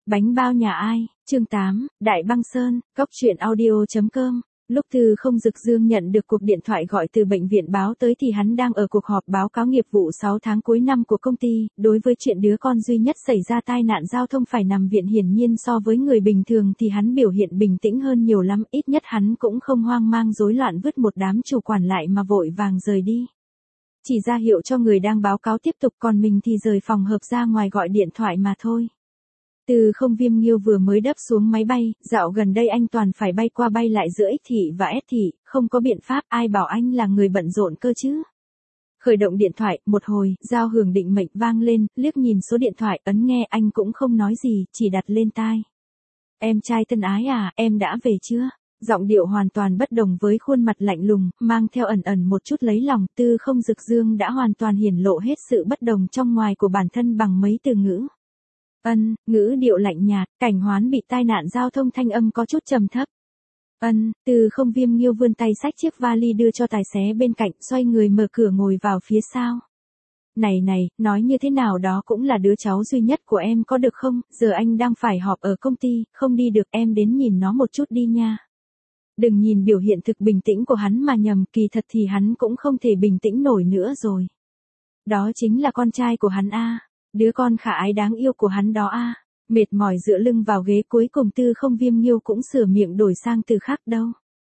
Bánh bao nhà ai, chương 8, Đại Băng Sơn, Cóc truyện audio.com. Lúc Từ Không Dực Dương nhận được cuộc điện thoại gọi từ bệnh viện báo tới thì hắn đang ở cuộc họp báo cáo nghiệp vụ 6 tháng cuối năm của công ty. Đối với chuyện đứa con duy nhất xảy ra tai nạn giao thông phải nằm viện, hiển nhiên so với người bình thường thì hắn biểu hiện bình tĩnh hơn nhiều lắm. Ít nhất hắn cũng không hoang mang rối loạn vứt một đám chủ quản lại mà vội vàng rời đi. Chỉ ra hiệu cho người đang báo cáo tiếp tục, còn mình thì rời phòng họp ra ngoài gọi điện thoại mà thôi. Từ Không Viêm Nghiêu vừa mới đáp xuống máy bay, dạo gần đây anh toàn phải bay qua bay lại giữa X thị và S thị, không có biện pháp, ai bảo anh là người bận rộn cơ chứ. Khởi động điện thoại, một hồi, giao hưởng định mệnh vang lên, liếc nhìn số điện thoại, ấn nghe, anh cũng không nói gì, chỉ đặt lên tai. Em trai thân ái à, em đã về chưa? Giọng điệu hoàn toàn bất đồng với khuôn mặt lạnh lùng, mang theo ẩn ẩn một chút lấy lòng. Từ Không Dực Dương đã hoàn toàn hiển lộ hết sự bất đồng trong ngoài của bản thân bằng mấy từ ngữ. Ngữ điệu lạnh nhạt, Cảnh Hoán bị tai nạn giao thông, thanh âm có chút trầm thấp. Từ Không Viêm Nghiêu vươn tay xách chiếc vali đưa cho tài xế bên cạnh, xoay người mở cửa ngồi vào phía sau. Này, nói như thế nào đó cũng là đứa cháu duy nhất của em có được không, giờ anh đang phải họp ở công ty, không đi được, em đến nhìn nó một chút đi nha. Đừng nhìn biểu hiện thực bình tĩnh của hắn mà nhầm, kỳ thật thì hắn cũng không thể bình tĩnh nổi nữa rồi. Đó chính là con trai của hắn a. Đứa con khả ái đáng yêu của hắn đó a. Mệt mỏi dựa lưng vào ghế, cuối cùng Từ Không Viêm Nghiêu cũng sửa miệng đổi sang từ khác đâu.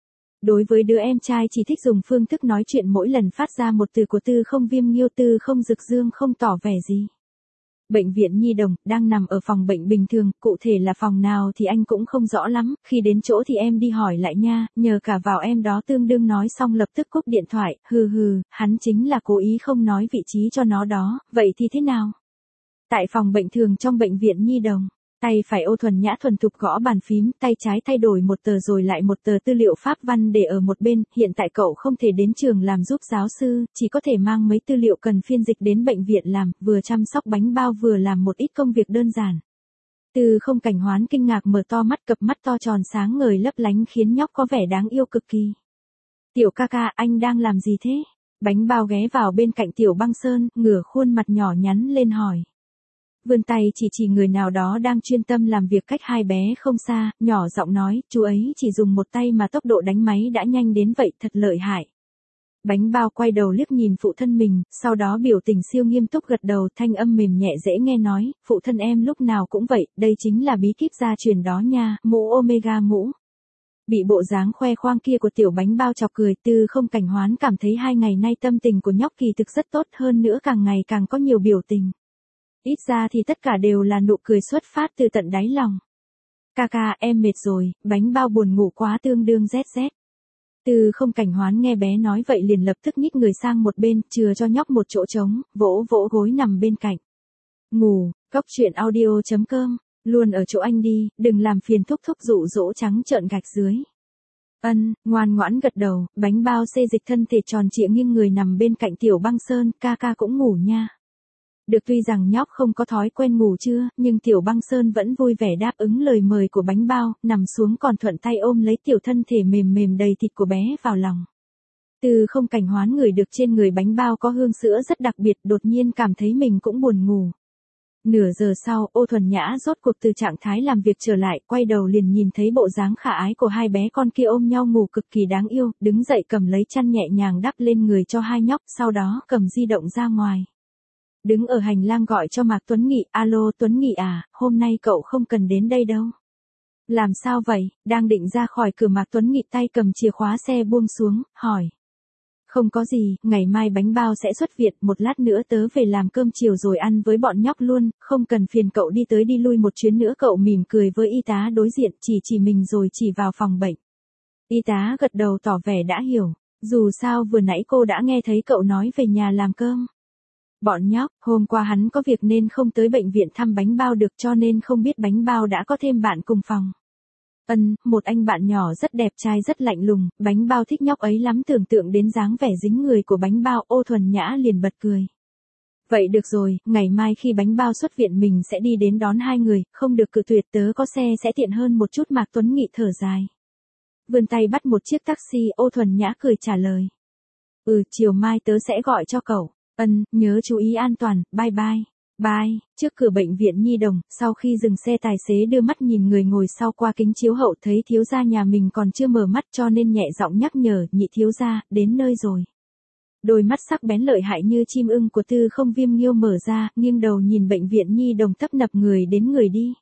Đối với đứa em trai chỉ thích dùng phương thức nói chuyện mỗi lần phát ra một từ của Từ Không Viêm Nghiêu, Từ Không Dực Dương không tỏ vẻ gì. Bệnh viện nhi đồng, đang nằm ở phòng bệnh bình thường, cụ thể là phòng nào thì anh cũng không rõ lắm, khi đến chỗ thì em đi hỏi lại nha, nhờ cả vào em đó. Tương đương nói xong lập tức cúp điện thoại, hắn chính là cố ý không nói vị trí cho nó đó, vậy thì thế nào? Tại phòng bệnh thường trong bệnh viện nhi đồng, tay phải Ô Thuần Nhã thuần thục gõ bàn phím, tay trái thay đổi một tờ rồi lại một tờ tư liệu pháp văn để ở một bên. Hiện tại cậu không thể đến trường làm giúp giáo sư, chỉ có thể mang mấy tư liệu cần phiên dịch đến bệnh viện làm, vừa chăm sóc bánh bao vừa làm một ít công việc đơn giản. Từ Không Cảnh Hoán kinh ngạc mở to mắt, cặp mắt to tròn sáng ngời lấp lánh khiến nhóc có vẻ đáng yêu cực kỳ. Tiểu ca ca, anh đang làm gì thế? Bánh bao ghé vào bên cạnh Tiểu Băng Sơn, ngửa khuôn mặt nhỏ nhắn lên hỏi. Vươn tay chỉ người nào đó đang chuyên tâm làm việc cách hai bé không xa, nhỏ giọng nói, chú ấy chỉ dùng một tay mà tốc độ đánh máy đã nhanh đến vậy, thật lợi hại. Bánh bao quay đầu liếc nhìn phụ thân mình, sau đó biểu tình siêu nghiêm túc gật đầu, thanh âm mềm nhẹ dễ nghe nói, phụ thân em lúc nào cũng vậy, đây chính là bí kíp gia truyền đó nha, mũ Omega mũ. Bị bộ dáng khoe khoang kia của Tiểu Bánh Bao chọc cười, Từ Không Cảnh Hoán cảm thấy 2 ngày nay tâm tình của nhóc kỳ thực rất tốt, hơn nữa càng ngày càng có nhiều biểu tình. Ít ra thì tất cả đều là nụ cười xuất phát từ tận đáy lòng. Ca, em mệt rồi, Bánh Bao buồn ngủ quá, tương đương ZZ. Từ Không Cảnh Hoán nghe bé nói vậy liền lập tức nhích người sang một bên, chừa cho nhóc một chỗ trống, vỗ gối nằm bên cạnh. Ngủ, Cóc truyện audio.com, luôn ở chỗ anh đi, đừng làm phiền thúc dụ dỗ trắng trợn gạch dưới. Ngoan ngoãn gật đầu, Bánh Bao xê dịch thân thể tròn trịa nghiêng người nằm bên cạnh Tiểu Băng Sơn, ca cũng ngủ nha. Được, tuy rằng nhóc không có thói quen ngủ trưa, nhưng Tiểu Băng Sơn vẫn vui vẻ đáp ứng lời mời của Bánh Bao, nằm xuống còn thuận tay ôm lấy tiểu thân thể mềm đầy thịt của bé vào lòng. Từ Không Cảnh Hoán ngửi được trên người Bánh Bao có hương sữa rất đặc biệt, đột nhiên cảm thấy mình cũng buồn ngủ. Nửa giờ sau, Ô Thuần Nhã rốt cuộc từ trạng thái làm việc trở lại, quay đầu liền nhìn thấy bộ dáng khả ái của hai bé con kia ôm nhau ngủ cực kỳ đáng yêu, đứng dậy cầm lấy chăn nhẹ nhàng đắp lên người cho hai nhóc, sau đó cầm di động ra ngoài. Đứng ở hành lang gọi cho Mạc Tuấn Nghị, alo Tuấn Nghị à, hôm nay cậu không cần đến đây đâu. Làm sao vậy, đang định ra khỏi cửa Mạc Tuấn Nghị tay cầm chìa khóa xe buông xuống, hỏi. Không có gì, ngày mai Bánh Bao sẽ xuất viện, một lát nữa tớ về làm cơm chiều rồi ăn với bọn nhóc luôn, không cần phiền cậu đi tới đi lui một chuyến nữa. Cậu mỉm cười với y tá đối diện, chỉ mình rồi chỉ vào phòng bệnh. Y tá gật đầu tỏ vẻ đã hiểu, dù sao vừa nãy cô đã nghe thấy cậu nói về nhà làm cơm. Bọn nhóc, hôm qua hắn có việc nên không tới bệnh viện thăm Bánh Bao được, cho nên không biết Bánh Bao đã có thêm bạn cùng phòng. Một anh bạn nhỏ rất đẹp trai rất lạnh lùng, Bánh Bao thích nhóc ấy lắm, tưởng tượng đến dáng vẻ dính người của Bánh Bao, Ô Thuần Nhã liền bật cười. Vậy được rồi, ngày mai khi Bánh Bao xuất viện mình sẽ đi đến đón hai người, không được cự tuyệt, tớ có xe sẽ tiện hơn một chút. Mạc Tuấn Nghị thở dài. Vươn tay bắt một chiếc taxi, Ô Thuần Nhã cười trả lời. Chiều mai tớ sẽ gọi cho cậu. Nhớ chú ý an toàn, bye bye. Bye, trước cửa bệnh viện Nhi Đồng, sau khi dừng xe tài xế đưa mắt nhìn người ngồi sau qua kính chiếu hậu thấy thiếu gia nhà mình còn chưa mở mắt cho nên nhẹ giọng nhắc nhở, nhị thiếu gia, đến nơi rồi. Đôi mắt sắc bén lợi hại như chim ưng của Tư Không Viêm Nghiêu mở ra, nghiêng đầu nhìn bệnh viện Nhi Đồng tấp nập người đến người đi.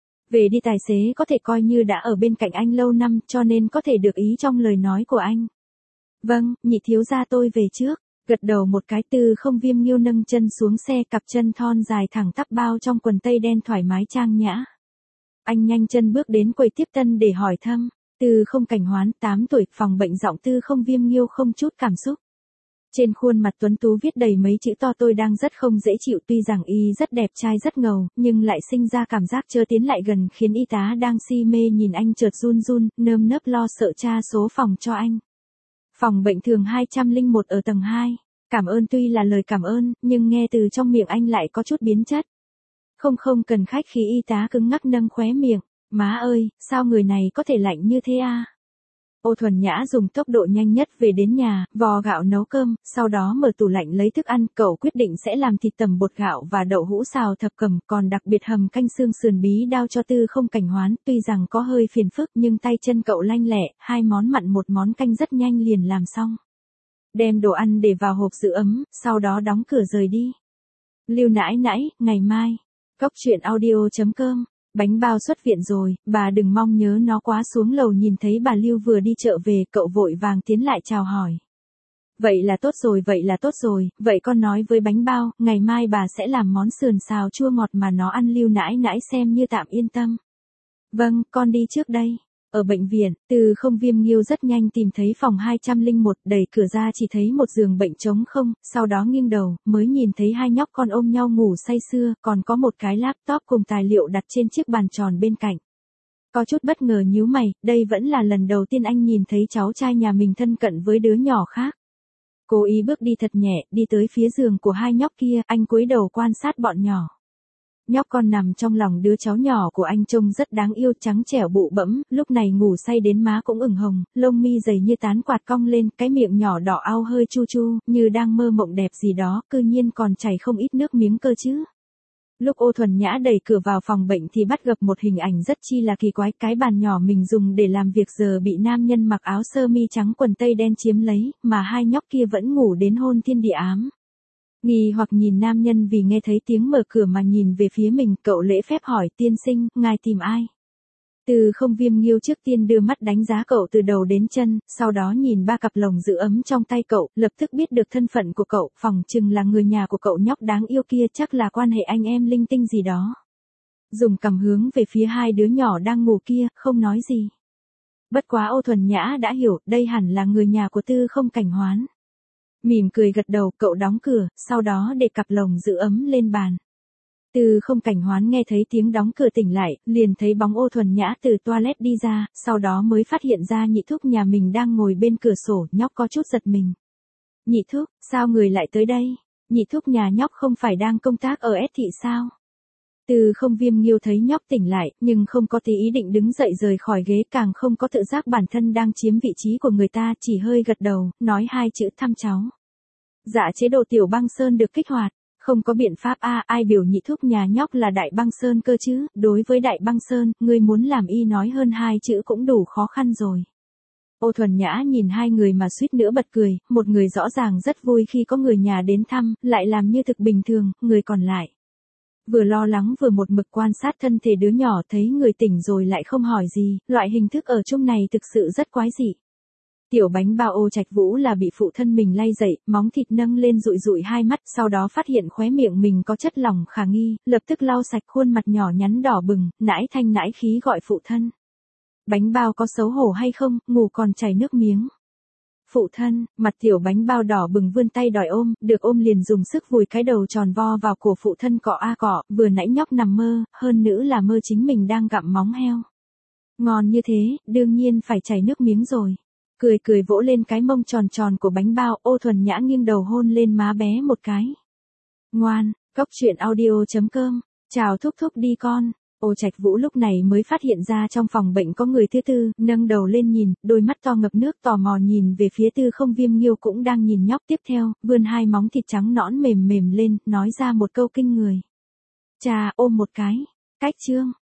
Về đi, tài xế có thể coi như đã ở bên cạnh anh lâu năm cho nên có thể được ý trong lời nói của anh. Vâng, nhị thiếu gia tôi về trước. Gật đầu một cái, Tư Không Viêm Nghiêu nâng chân xuống xe, cặp chân thon dài thẳng tắp bao trong quần tây đen thoải mái trang nhã. Anh nhanh chân bước đến quầy tiếp tân để hỏi thăm. Tư Không Cảnh Hoán, 8 tuổi, phòng bệnh. Giọng Tư Không Viêm Nghiêu không chút cảm xúc. Trên khuôn mặt tuấn tú viết đầy mấy chữ to, tôi đang rất không dễ chịu, tuy rằng y rất đẹp trai rất ngầu, nhưng lại sinh ra cảm giác chớ tiến lại gần khiến y tá đang si mê nhìn anh chợt run run, nơm nớp lo sợ tra số phòng cho anh. Phòng bệnh thường 201 ở tầng 2. Cảm ơn, tuy là lời cảm ơn, nhưng nghe từ trong miệng anh lại có chút biến chất. Không cần khách khí, y tá cứng ngắc nâng khóe miệng. Má ơi, sao người này có thể lạnh như thế à? Ô Thuần Nhã dùng tốc độ nhanh nhất về đến nhà, vò gạo nấu cơm, sau đó mở tủ lạnh lấy thức ăn, cậu quyết định sẽ làm thịt tẩm bột gạo và đậu hũ xào thập cẩm, còn đặc biệt hầm canh xương sườn bí đao cho Tư Không Cảnh Hoán, tuy rằng có hơi phiền phức nhưng tay chân cậu lanh lẹ, 2 món mặn 1 món canh rất nhanh liền làm xong. Đem đồ ăn để vào hộp giữ ấm, sau đó đóng cửa rời đi. Lưu nãi nãi, ngày mai. Cốc truyện audio.com. Bánh bao xuất viện rồi, bà đừng mong nhớ nó quá. Xuống lầu nhìn thấy bà Lưu vừa đi chợ về, cậu vội vàng tiến lại chào hỏi. Vậy là tốt rồi, vậy con nói với bánh bao, ngày mai bà sẽ làm món sườn xào chua ngọt mà nó ăn. Lưu nãi nãi xem như tạm yên tâm. Vâng, con đi trước đây. Ở bệnh viện, Tư Không Viêm Nghiêu rất nhanh tìm thấy phòng 201, đẩy cửa ra chỉ thấy một giường bệnh trống không, sau đó nghiêng đầu, mới nhìn thấy 2 nhóc con ôm nhau ngủ say sưa, còn có một cái laptop cùng tài liệu đặt trên chiếc bàn tròn bên cạnh. Có chút bất ngờ nhíu mày, đây vẫn là lần đầu tiên anh nhìn thấy cháu trai nhà mình thân cận với đứa nhỏ khác. Cố ý bước đi thật nhẹ, đi tới phía giường của 2 nhóc kia, anh cúi đầu quan sát bọn nhỏ. Nhóc con nằm trong lòng đứa cháu nhỏ của anh trông rất đáng yêu, trắng trẻo bụ bẫm, lúc này ngủ say đến má cũng ửng hồng, lông mi dày như tán quạt cong lên, cái miệng nhỏ đỏ au hơi chu chu, như đang mơ mộng đẹp gì đó, cư nhiên còn chảy không ít nước miếng cơ chứ. Lúc Ô Thuần Nhã đẩy cửa vào phòng bệnh thì bắt gặp một hình ảnh rất chi là kỳ quái, cái bàn nhỏ mình dùng để làm việc giờ bị nam nhân mặc áo sơ mi trắng quần tây đen chiếm lấy, mà 2 nhóc kia vẫn ngủ đến hôn thiên địa ám. Nghi hoặc nhìn nam nhân vì nghe thấy tiếng mở cửa mà nhìn về phía mình, cậu lễ phép hỏi, tiên sinh, ngài tìm ai? Tư Không Viêm Nghiêu trước tiên đưa mắt đánh giá cậu từ đầu đến chân, sau đó nhìn 3 cặp lồng giữ ấm trong tay cậu, lập tức biết được thân phận của cậu, phỏng chừng là người nhà của cậu nhóc đáng yêu kia, chắc là quan hệ anh em linh tinh gì đó. Dùng cằm hướng về phía 2 đứa nhỏ đang ngủ kia, không nói gì. Bất quá Ô Thuần Nhã đã hiểu, đây hẳn là người nhà của Tư Không Cảnh Hoán. Mỉm cười gật đầu, cậu đóng cửa, sau đó để cặp lồng giữ ấm lên bàn. Tư Không Cảnh Hoán nghe thấy tiếng đóng cửa tỉnh lại, liền thấy bóng Ô Thuần Nhã từ toilet đi ra, sau đó mới phát hiện ra nhị thúc nhà mình đang ngồi bên cửa sổ, nhóc có chút giật mình. Nhị thúc, sao người lại tới đây? Nhị thúc nhà nhóc không phải đang công tác ở S thị sao? Tư Không Viêm Nghiêu thấy nhóc tỉnh lại, nhưng không có tí ý định đứng dậy rời khỏi ghế, càng không có tự giác bản thân đang chiếm vị trí của người ta, chỉ hơi gật đầu, nói 2 chữ thăm cháu. Dạ, chế độ Tiểu Băng Sơn được kích hoạt. Không có biện pháp a, ai biểu nhị thúc nhà nhóc là Đại Băng Sơn cơ chứ, đối với Đại Băng Sơn, ngươi muốn làm y nói hơn 2 chữ cũng đủ khó khăn rồi. Ô Thuần Nhã nhìn 2 người mà suýt nữa bật cười, một người rõ ràng rất vui khi có người nhà đến thăm, lại làm như thực bình thường, người còn lại vừa lo lắng vừa một mực quan sát thân thể đứa nhỏ, thấy người tỉnh rồi lại không hỏi gì, loại hình thức ở chung này thực sự rất quái dị. Tiểu bánh bao Ô Trạch Vũ là bị phụ thân mình lay dậy, móng thịt nâng lên dụi dụi 2 mắt, sau đó phát hiện khóe miệng mình có chất lỏng khả nghi, lập tức lau sạch khuôn mặt nhỏ nhắn đỏ bừng, nãi thanh nãi khí gọi phụ thân. Bánh bao có xấu hổ hay không, ngủ còn chảy nước miếng. Phụ thân, mặt tiểu bánh bao đỏ bừng vươn tay đòi ôm, được ôm liền dùng sức vùi cái đầu tròn vo vào cổ phụ thân, cọ a cọ, vừa nãy nhóc nằm mơ, hơn nữa là mơ chính mình đang gặm móng heo. Ngon như thế, đương nhiên phải chảy nước miếng rồi. Cười vỗ lên cái mông tròn tròn của bánh bao, Ô Thuần Nhã nghiêng đầu hôn lên má bé một cái. Ngoan, cốc truyện audio.com, chào thúc thúc đi con. Ô Trạch Vũ lúc này mới phát hiện ra trong phòng bệnh có người thứ tư, nâng đầu lên nhìn, đôi mắt to ngập nước tò mò nhìn về phía Tư Không Viêm Nghiêu cũng đang nhìn nhóc, tiếp theo, vươn 2 móng thịt trắng nõn mềm mềm lên, nói ra một câu kinh người. Cha ôm một cái. Cách chương.